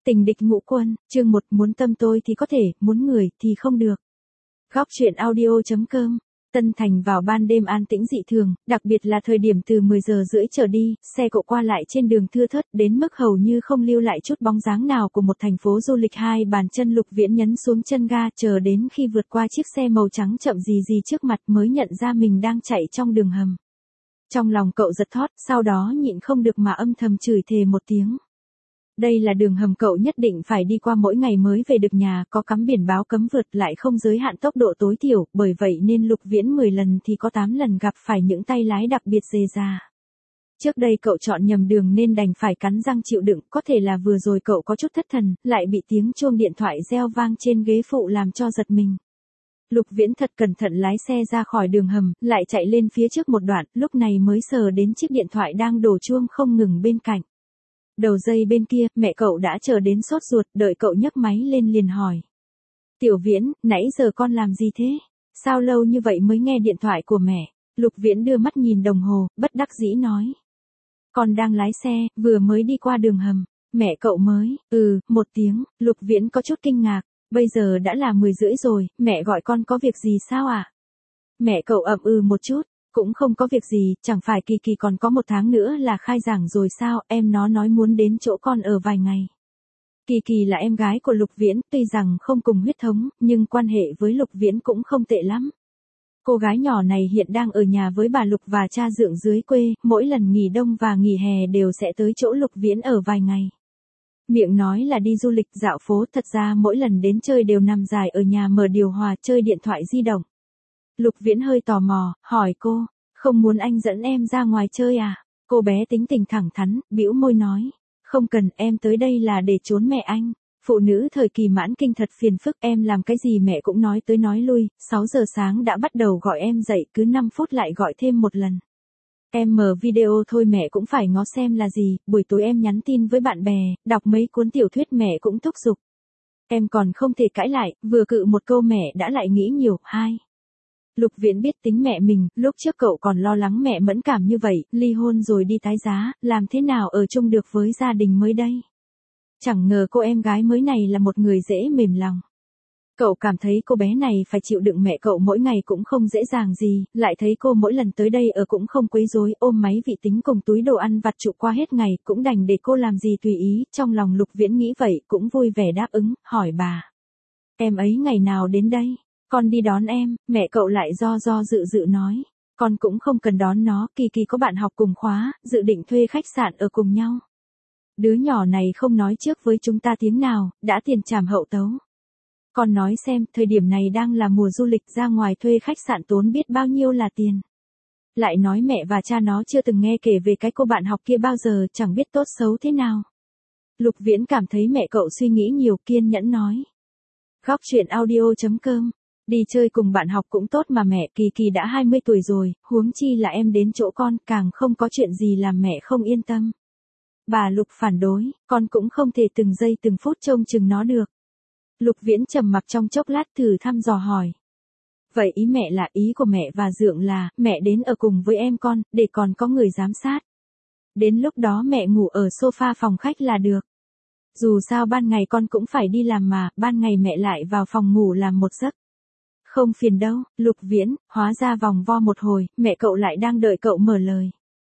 Tình địch ngũ quân, chương 1, muốn tâm tôi thì có thể, muốn người thì không được. Góc truyện audio.com. Tân Thành vào ban đêm an tĩnh dị thường, đặc biệt là thời điểm từ 10 giờ rưỡi trở đi, xe cộ qua lại trên đường thưa thớt đến mức hầu như không lưu lại chút bóng dáng nào của một thành phố du lịch. Hai bàn chân Lục Viễn nhấn xuống chân ga, chờ đến khi vượt qua chiếc xe màu trắng chậm rì rì trước mặt mới nhận ra mình đang chạy trong đường hầm. Trong lòng cậu giật thót, sau đó nhịn không được mà âm thầm chửi thề một tiếng. Đây là đường hầm cậu nhất định phải đi qua mỗi ngày mới về được nhà, có cắm biển báo cấm vượt lại không giới hạn tốc độ tối thiểu, bởi vậy nên Lục Viễn 10 lần thì có 8 lần gặp phải những tay lái đặc biệt dề dà. Trước đây cậu chọn nhầm đường nên đành phải cắn răng chịu đựng, có thể là vừa rồi cậu có chút thất thần, lại bị tiếng chuông điện thoại reo vang trên ghế phụ làm cho giật mình. Lục Viễn thật cẩn thận lái xe ra khỏi đường hầm, lại chạy lên phía trước một đoạn, lúc này mới sờ đến chiếc điện thoại đang đổ chuông không ngừng bên cạnh. Đầu dây bên kia, mẹ cậu đã chờ đến sốt ruột, đợi cậu nhấc máy lên liền hỏi. Tiểu Viễn, nãy giờ con làm gì thế? Sao lâu như vậy mới nghe điện thoại của mẹ? Lục Viễn đưa mắt nhìn đồng hồ, bất đắc dĩ nói. Con đang lái xe, vừa mới đi qua đường hầm. Mẹ cậu mới, một tiếng. Lục Viễn có chút kinh ngạc. Bây giờ đã là 10 rưỡi rồi, mẹ gọi con có việc gì sao à? Mẹ cậu ậm một chút. Cũng không có việc gì, chẳng phải Kỳ Kỳ còn có 1 tháng nữa là khai giảng rồi sao, em nó nói muốn đến chỗ con ở vài ngày. Kỳ Kỳ là em gái của Lục Viễn, tuy rằng không cùng huyết thống, nhưng quan hệ với Lục Viễn cũng không tệ lắm. Cô gái nhỏ này hiện đang ở nhà với bà Lục và cha dượng dưới quê, mỗi lần nghỉ đông và nghỉ hè đều sẽ tới chỗ Lục Viễn ở vài ngày. Miệng nói là đi du lịch dạo phố, thật ra mỗi lần đến chơi đều nằm dài ở nhà mở điều hòa chơi điện thoại di động. Lục Viễn hơi tò mò, hỏi cô, không muốn anh dẫn em ra ngoài chơi à? Cô bé tính tình thẳng thắn, bĩu môi nói, không cần, em tới đây là để trốn mẹ anh. Phụ nữ thời kỳ mãn kinh thật phiền phức, em làm cái gì mẹ cũng nói tới nói lui, 6 giờ sáng đã bắt đầu gọi em dậy, cứ 5 phút lại gọi thêm một lần. Em mở video thôi mẹ cũng phải ngó xem là gì, buổi tối em nhắn tin với bạn bè, đọc mấy cuốn tiểu thuyết mẹ cũng thúc giục. Em còn không thể cãi lại, vừa cự một câu mẹ đã lại nghĩ nhiều. Lục Viễn biết tính mẹ mình, lúc trước cậu còn lo lắng mẹ mẫn cảm như vậy, ly hôn rồi đi tái giá, làm thế nào ở chung được với gia đình mới đây. Chẳng ngờ cô em gái mới này là một người dễ mềm lòng. Cậu cảm thấy cô bé này phải chịu đựng mẹ cậu mỗi ngày cũng không dễ dàng gì, lại thấy cô mỗi lần tới đây ở cũng không quấy rối, ôm máy vi tính cùng túi đồ ăn vặt trụ qua hết ngày, cũng đành để cô làm gì tùy ý. Trong lòng Lục Viễn nghĩ vậy, cũng vui vẻ đáp ứng, hỏi bà. Em ấy ngày nào đến đây? Con đi đón em, mẹ cậu lại do dự nói. Con cũng không cần đón nó, Kỳ Kỳ có bạn học cùng khóa, dự định thuê khách sạn ở cùng nhau. Đứa nhỏ này không nói trước với chúng ta tiếng nào, đã tiền trảm hậu tấu. Con nói xem, thời điểm này đang là mùa du lịch, ra ngoài thuê khách sạn tốn biết bao nhiêu là tiền. Lại nói mẹ và cha nó chưa từng nghe kể về cái cô bạn học kia bao giờ, chẳng biết tốt xấu thế nào. Lục Viễn cảm thấy mẹ cậu suy nghĩ nhiều, kiên nhẫn nói. Góc truyện audio.com. Đi chơi cùng bạn học cũng tốt mà mẹ, Kỳ Kỳ đã 20 tuổi rồi, huống chi là em đến chỗ con, càng không có chuyện gì làm mẹ không yên tâm. Bà Lục phản đối, con cũng không thể từng giây từng phút trông chừng nó được. Lục Viễn trầm mặc trong chốc lát thử thăm dò hỏi. Vậy ý mẹ là, ý của mẹ và dượng là, mẹ đến ở cùng với em con, để còn có người giám sát. Đến lúc đó mẹ ngủ ở sofa phòng khách là được. Dù sao ban ngày con cũng phải đi làm mà, ban ngày mẹ lại vào phòng ngủ làm một giấc. Không phiền đâu, Lục Viễn, hóa ra vòng vo một hồi, mẹ cậu lại đang đợi cậu mở lời.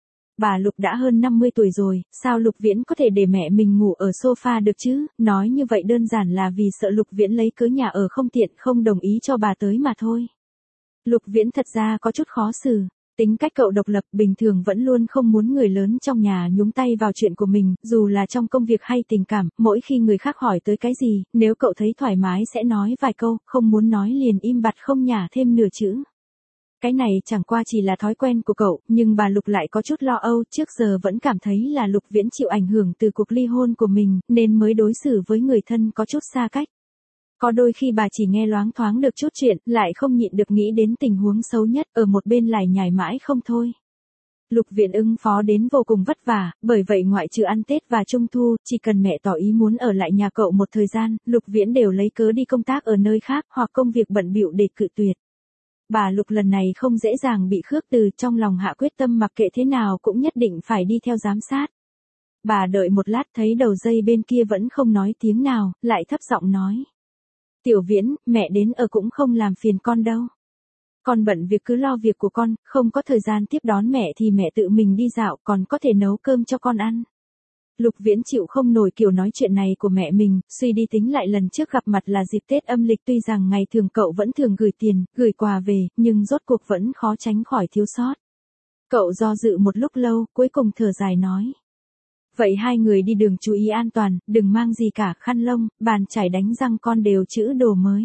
Bà Lục đã hơn 50 tuổi rồi, sao Lục Viễn có thể để mẹ mình ngủ ở sofa được chứ, nói như vậy đơn giản là vì sợ Lục Viễn lấy cớ nhà ở không tiện, không đồng ý cho bà tới mà thôi. Lục Viễn thật ra có chút khó xử. Tính cách cậu độc lập, bình thường vẫn luôn không muốn người lớn trong nhà nhúng tay vào chuyện của mình, dù là trong công việc hay tình cảm, mỗi khi người khác hỏi tới cái gì, nếu cậu thấy thoải mái sẽ nói vài câu, không muốn nói liền im bặt không nhả thêm nửa chữ. Cái này chẳng qua chỉ là thói quen của cậu, nhưng bà Lục lại có chút lo âu, trước giờ vẫn cảm thấy là Lục Viễn chịu ảnh hưởng từ cuộc ly hôn của mình, nên mới đối xử với người thân có chút xa cách. Có đôi khi bà chỉ nghe loáng thoáng được chút chuyện, lại không nhịn được nghĩ đến tình huống xấu nhất, ở một bên lải nhải mãi không thôi. Lục Viễn ứng phó đến vô cùng vất vả, bởi vậy ngoại trừ ăn Tết và Trung Thu, chỉ cần mẹ tỏ ý muốn ở lại nhà cậu một thời gian, Lục Viễn đều lấy cớ đi công tác ở nơi khác, hoặc công việc bận bịu để cự tuyệt. Bà Lục lần này không dễ dàng bị khước từ, trong lòng hạ quyết tâm mặc kệ thế nào cũng nhất định phải đi theo giám sát. Bà đợi một lát thấy đầu dây bên kia vẫn không nói tiếng nào, lại thấp giọng nói. Tiểu Viễn, mẹ đến ở cũng không làm phiền con đâu. Con bận việc cứ lo việc của con, không có thời gian tiếp đón mẹ thì mẹ tự mình đi dạo, còn có thể nấu cơm cho con ăn. Lục Viễn chịu không nổi kiểu nói chuyện này của mẹ mình, suy đi tính lại lần trước gặp mặt là dịp Tết âm lịch, tuy rằng ngày thường cậu vẫn thường gửi tiền, gửi quà về, nhưng rốt cuộc vẫn khó tránh khỏi thiếu sót. Cậu do dự một lúc lâu, cuối cùng thở dài nói. Vậy hai người đi đường chú ý an toàn, đừng mang gì cả, khăn lông, bàn chải đánh răng con đều chữ đồ mới.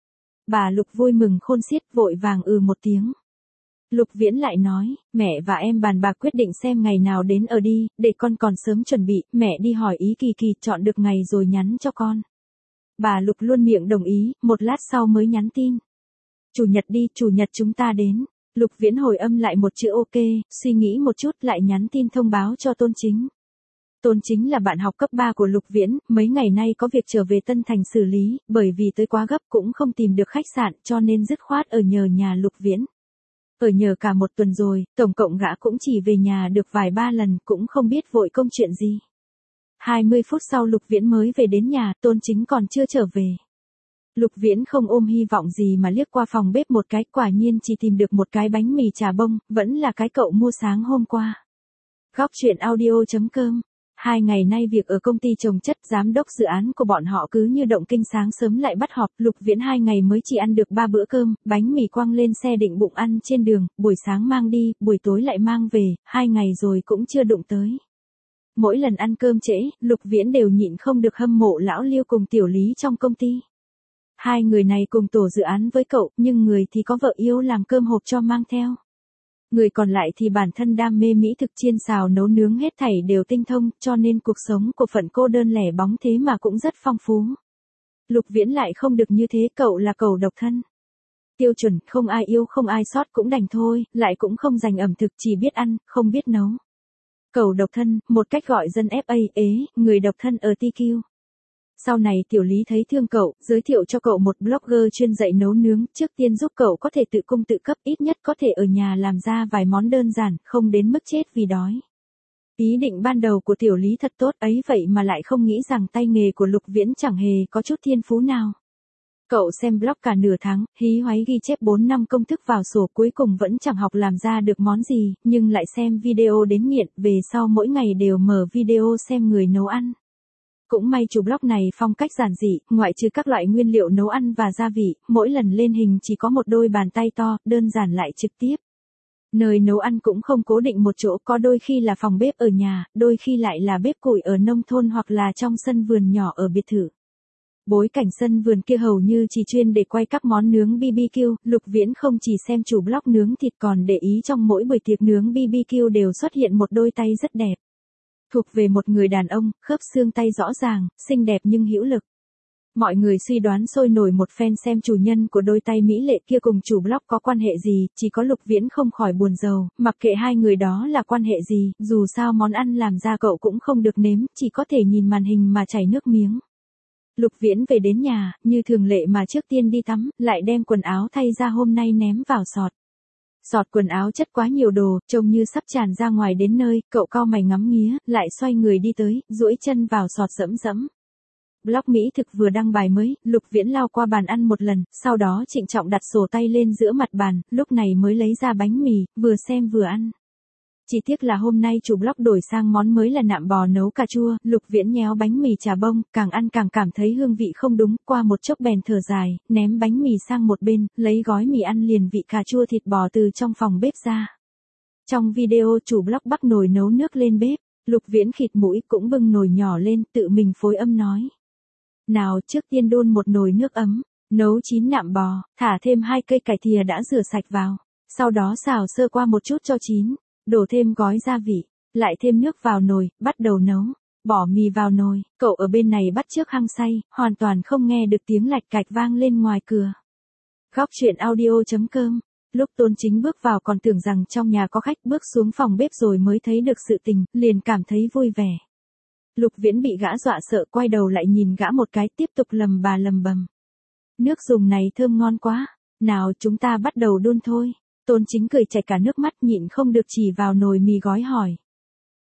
Bà Lục vui mừng khôn xiết, vội vàng một tiếng. Lục Viễn lại nói, mẹ và em bàn bạc quyết định xem ngày nào đến ở đi, để con còn sớm chuẩn bị, mẹ đi hỏi ý Kỳ Kỳ chọn được ngày rồi nhắn cho con. Bà Lục luôn miệng đồng ý, một lát sau mới nhắn tin. Chủ nhật đi, chủ nhật chúng ta đến. Lục Viễn hồi âm lại một chữ ok, suy nghĩ một chút lại nhắn tin thông báo cho Tôn Chính. Tôn Chính là bạn học cấp 3 của Lục Viễn, mấy ngày nay có việc trở về Tân Thành xử lý, bởi vì tới quá gấp cũng không tìm được khách sạn cho nên dứt khoát ở nhờ nhà Lục Viễn. Ở nhờ cả một tuần rồi, tổng cộng gã cũng chỉ về nhà được vài ba lần, cũng không biết vội công chuyện gì. 20 phút sau Lục Viễn mới về đến nhà, Tôn Chính còn chưa trở về. Lục Viễn không ôm hy vọng gì mà liếc qua phòng bếp một cái, quả nhiên chỉ tìm được một cái bánh mì chà bông, vẫn là cái cậu mua sáng hôm qua. Góc truyện audio.com. 2 ngày nay việc ở công ty trồng chất, giám đốc dự án của bọn họ cứ như động kinh, sáng sớm lại bắt họp. Lục Viễn 2 ngày mới chỉ ăn được 3 bữa cơm, bánh mì quăng lên xe định bụng ăn trên đường, buổi sáng mang đi, buổi tối lại mang về, 2 ngày rồi cũng chưa đụng tới. Mỗi lần ăn cơm trễ, Lục Viễn đều nhịn không được hâm mộ lão Liêu cùng Tiểu Lý trong công ty. Hai người này cùng tổ dự án với cậu, nhưng người thì có vợ yêu làm cơm hộp cho mang theo. Người còn lại thì bản thân đam mê mỹ thực, chiên xào nấu nướng hết thảy đều tinh thông, cho nên cuộc sống của phận cô đơn lẻ bóng thế mà cũng rất phong phú. Lục Viễn lại không được như thế, cậu là cậu độc thân. Tiêu chuẩn, không ai yêu không ai sót cũng đành thôi, lại cũng không dành ẩm thực, chỉ biết ăn, không biết nấu. Cậu độc thân, một cách gọi dân FA, người độc thân ở TQ. Sau này Tiểu Lý thấy thương cậu, giới thiệu cho cậu một blogger chuyên dạy nấu nướng, trước tiên giúp cậu có thể tự cung tự cấp, ít nhất có thể ở nhà làm ra vài món đơn giản, không đến mức chết vì đói. Ý định ban đầu của Tiểu Lý thật tốt ấy, vậy mà lại không nghĩ rằng tay nghề của Lục Viễn chẳng hề có chút thiên phú nào. Cậu xem blog cả nửa tháng, hí hoáy ghi chép 4 năm công thức vào sổ, cuối cùng vẫn chẳng học làm ra được món gì, nhưng lại xem video đến nghiện, về sau mỗi ngày đều mở video xem người nấu ăn. Cũng may chủ blog này phong cách giản dị, ngoại trừ các loại nguyên liệu nấu ăn và gia vị, mỗi lần lên hình chỉ có một đôi bàn tay to, đơn giản lại trực tiếp. Nơi nấu ăn cũng không cố định một chỗ, có đôi khi là phòng bếp ở nhà, đôi khi lại là bếp củi ở nông thôn hoặc là trong sân vườn nhỏ ở biệt thự. Bối cảnh sân vườn kia hầu như chỉ chuyên để quay các món nướng BBQ, Lục Viễn không chỉ xem chủ blog nướng thịt còn để ý trong mỗi buổi tiệc nướng BBQ đều xuất hiện một đôi tay rất đẹp. Thuộc về một người đàn ông, khớp xương tay rõ ràng, xinh đẹp nhưng hữu lực. Mọi người suy đoán sôi nổi một phen xem chủ nhân của đôi tay mỹ lệ kia cùng chủ blog có quan hệ gì, chỉ có Lục Viễn không khỏi buồn rầu, mặc kệ hai người đó là quan hệ gì, dù sao món ăn làm ra cậu cũng không được nếm, chỉ có thể nhìn màn hình mà chảy nước miếng. Lục Viễn về đến nhà, như thường lệ mà trước tiên đi tắm, lại đem quần áo thay ra hôm nay ném vào sọt. Sọt quần áo chất quá nhiều đồ, trông như sắp tràn ra ngoài đến nơi, cậu cau mày ngắm nghía, lại xoay người đi tới, duỗi chân vào sọt dẫm dẫm. Blog Mỹ thực vừa đăng bài mới, Lục Viễn lao qua bàn ăn một lần, sau đó trịnh trọng đặt sổ tay lên giữa mặt bàn, lúc này mới lấy ra bánh mì, vừa xem vừa ăn. Chỉ tiếc là hôm nay chủ blog đổi sang món mới là nạm bò nấu cà chua, Lục Viễn nhéo bánh mì chà bông, càng ăn càng cảm thấy hương vị không đúng, qua một chốc bèn thở dài, ném bánh mì sang một bên, lấy gói mì ăn liền vị cà chua thịt bò từ trong phòng bếp ra. Trong video chủ blog bắc nồi nấu nước lên bếp, Lục Viễn khịt mũi cũng bưng nồi nhỏ lên, tự mình phối âm nói. Nào, trước tiên đun một nồi nước ấm, nấu chín nạm bò, thả thêm 2 cây cải thìa đã rửa sạch vào, sau đó xào sơ qua một chút cho chín. Đổ thêm gói gia vị, lại thêm nước vào nồi, bắt đầu nấu, bỏ mì vào nồi, cậu ở bên này bắt chước hăng say, hoàn toàn không nghe được tiếng lạch cạch vang lên ngoài cửa. Góc truyện audio.com. Lúc Tôn Chính bước vào còn tưởng rằng trong nhà có khách, bước xuống phòng bếp rồi mới thấy được sự tình, liền cảm thấy vui vẻ. Lục Viễn bị gã dọa sợ, quay đầu lại nhìn gã một cái, tiếp tục lầm bà lầm bầm. Nước dùng này thơm ngon quá, nào chúng ta bắt đầu đun thôi. Tôn Chính cười chảy cả nước mắt, nhịn không được chỉ vào nồi mì gói hỏi.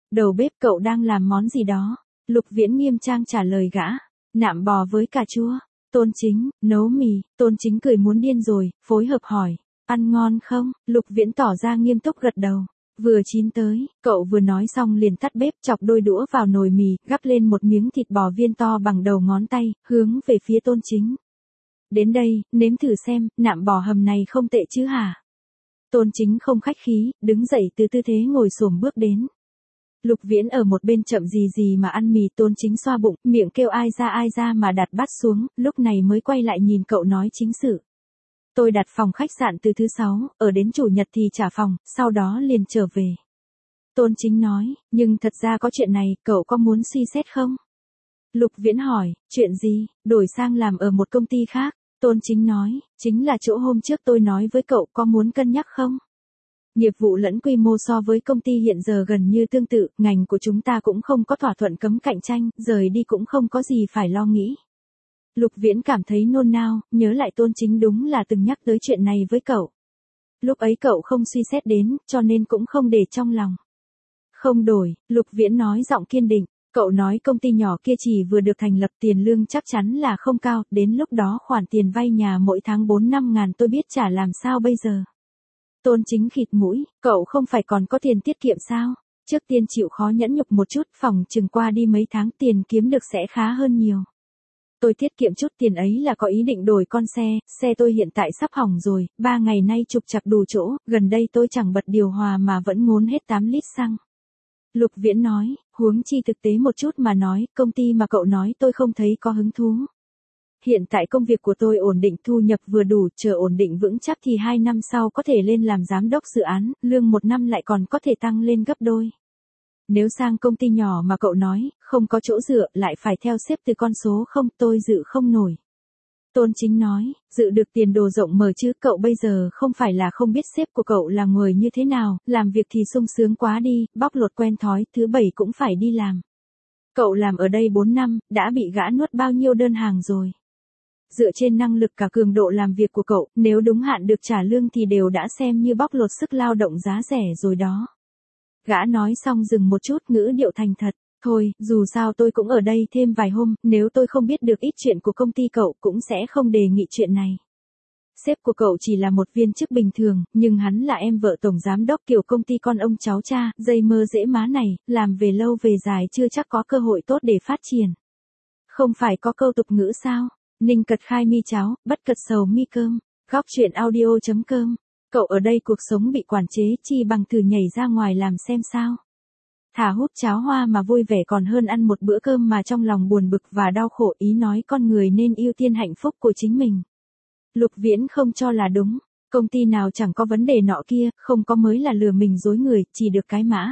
Đầu bếp cậu đang làm món gì đó? Lục Viễn nghiêm trang trả lời gã. Nạm bò với cà chua. Tôn Chính, nấu mì. Tôn Chính cười muốn điên rồi, phối hợp hỏi. Ăn ngon không? Lục Viễn tỏ ra nghiêm túc gật đầu. Vừa chín tới, cậu vừa nói xong liền tắt bếp chọc đôi đũa vào nồi mì, gắp lên một miếng thịt bò viên to bằng đầu ngón tay, hướng về phía Tôn Chính. Đến đây, nếm thử xem, nạm bò hầm này không tệ chứ hả? Tôn Chính không khách khí, đứng dậy từ tư thế ngồi xổm bước đến. Lục Viễn ở một bên chậm gì gì mà ăn mì. Tôn Chính xoa bụng, miệng kêu ai ra mà đặt bát xuống, lúc này mới quay lại nhìn cậu nói chính sự. Tôi đặt phòng khách sạn từ thứ 6, ở đến chủ nhật thì trả phòng, sau đó liền trở về. Tôn Chính nói, nhưng thật ra có chuyện này, cậu có muốn suy xét không? Lục Viễn hỏi, chuyện gì, đổi sang làm ở một công ty khác. Tôn Chính nói, chính là chỗ hôm trước tôi nói với cậu, có muốn cân nhắc không? Nghiệp vụ lẫn quy mô so với công ty hiện giờ gần như tương tự, ngành của chúng ta cũng không có thỏa thuận cấm cạnh tranh, rời đi cũng không có gì phải lo nghĩ. Lục Viễn cảm thấy nôn nao, nhớ lại Tôn Chính đúng là từng nhắc tới chuyện này với cậu. Lúc ấy cậu không suy xét đến, cho nên cũng không để trong lòng. Không đổi, Lục Viễn nói giọng kiên định. Cậu nói công ty nhỏ kia chỉ vừa được thành lập, tiền lương chắc chắn là không cao, đến lúc đó khoản tiền vay nhà mỗi tháng 4-5 ngàn tôi biết trả làm sao bây giờ. Tôn Chính khịt mũi, cậu không phải còn có tiền tiết kiệm sao? Trước tiên chịu khó nhẫn nhục một chút, phòng chừng qua đi mấy tháng tiền kiếm được sẽ khá hơn nhiều. Tôi tiết kiệm chút tiền ấy là có ý định đổi con xe tôi hiện tại sắp hỏng rồi, 3 ngày nay trục trặc đủ chỗ, gần đây tôi chẳng bật điều hòa mà vẫn ngốn hết 8 lít xăng. Lục Viễn nói, huống chi thực tế một chút mà nói, công ty mà cậu nói tôi không thấy có hứng thú. Hiện tại công việc của tôi ổn định, thu nhập vừa đủ, chờ ổn định vững chắc thì 2 năm sau có thể lên làm giám đốc dự án, lương 1 năm lại còn có thể tăng lên gấp đôi. Nếu sang công ty nhỏ mà cậu nói, không có chỗ dựa, lại phải theo xếp từ con số không, tôi dự không nổi. Tôn Chính nói, dự được tiền đồ rộng mở chứ, cậu bây giờ không phải là không biết sếp của cậu là người như thế nào, làm việc thì sung sướng quá đi, bóc lột quen thói, thứ 7 cũng phải đi làm. Cậu làm ở đây 4 năm, đã bị gã nuốt bao nhiêu đơn hàng rồi. Dựa trên năng lực cả cường độ làm việc của cậu, nếu đúng hạn được trả lương thì đều đã xem như bóc lột sức lao động giá rẻ rồi đó. Gã nói xong dừng một chút, ngữ điệu thành thật. Thôi, dù sao tôi cũng ở đây thêm vài hôm, nếu tôi không biết được ít chuyện của công ty cậu cũng sẽ không đề nghị chuyện này. Sếp của cậu chỉ là một viên chức bình thường, nhưng hắn là em vợ tổng giám đốc kiểu công ty con ông cháu cha, dây mơ dễ má này, làm về lâu về dài chưa chắc có cơ hội tốt để phát triển. Không phải có câu tục ngữ sao? Ninh cật khai mi cháo, bất cật sầu mi cơm. Góc truyện audio.com. Cậu ở đây cuộc sống bị quản chế, chi bằng thử nhảy ra ngoài làm xem sao. Thà hút cháo hoa mà vui vẻ còn hơn ăn một bữa cơm mà trong lòng buồn bực và đau khổ, ý nói con người nên ưu tiên hạnh phúc của chính mình. Lục Viễn không cho là đúng, công ty nào chẳng có vấn đề nọ kia, không có mới là lừa mình dối người, chỉ được cái mã.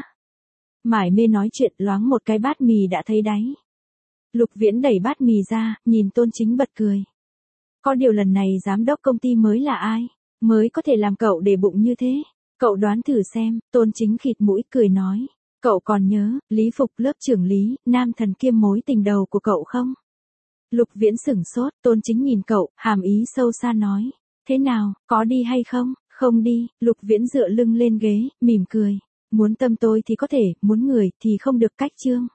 Mải mê nói chuyện, loáng một cái bát mì đã thấy đáy. Lục Viễn đẩy bát mì ra, nhìn Tôn Chính bật cười. Có điều lần này giám đốc công ty mới là ai, mới có thể làm cậu để bụng như thế? Cậu đoán thử xem. Tôn Chính khịt mũi cười nói. Cậu còn nhớ, Lý Phục lớp trưởng Lý, nam thần kiêm mối tình đầu của cậu không? Lục Viễn sửng sốt, Tôn Chính nhìn cậu, hàm ý sâu xa nói. Thế nào, có đi hay không? Không đi. Lục Viễn dựa lưng lên ghế, mỉm cười. Muốn tâm tôi thì có thể, muốn người thì không được, cách chương.